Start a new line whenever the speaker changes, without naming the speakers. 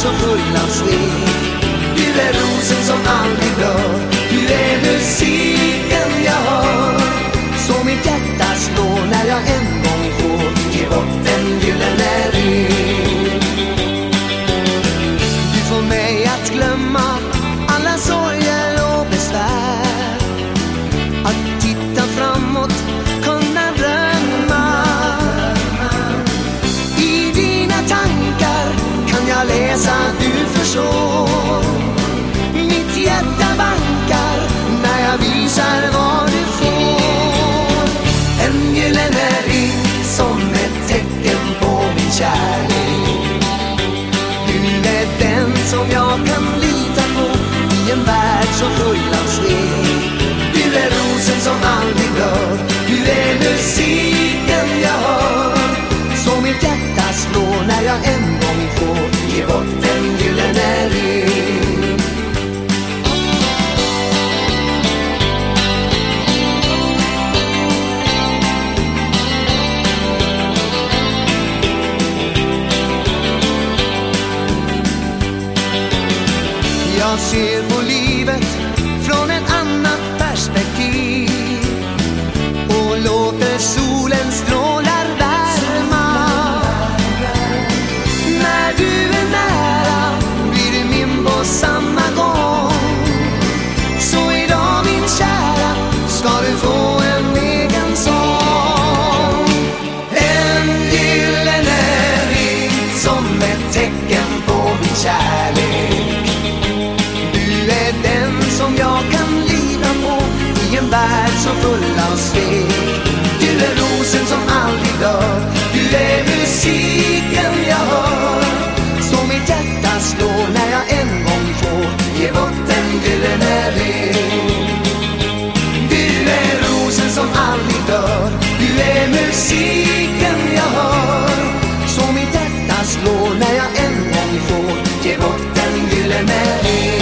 så full av svek. Du är rosen som aldrig dör, du är musiken jag hör. Så mitt hjärta slår när jag en gång får ge bort en gyllene ring. Du får mig att glömma alla sorger och besvär, att titta framåt, kunna drömma. I dina tankar kan jag läsa du förstår. Mitt hjärta bankar när jag visar vad du får. En gyllene ring som ett tecken på min kärlek. Du är den som jag kan lita på i en värld så full av svek. Du är rosen som aldrig dör, du är musiken jag hör. Så mitt hjärta slår när jag en gång får ge bort en gyllene ring. Jag ser på livet från ett annat perspektiv och låter solens strålar värma. När du är nära blir du min på samma gång. Så idag min kära ska du få en egen sång. En gyllene ring som ett tecken på min kärlek. Du är den som jag kan lita på i en värld så full av svek. Du är rosen som aldrig dör, du är musiken jag hör. Så mitt hjärta slår när jag en gång får ge bort en gyllene ring. Du är rosen som aldrig dör, du är musiken jag hör. Så mitt hjärta slår när jag en gång får ge bort en gyllene ring.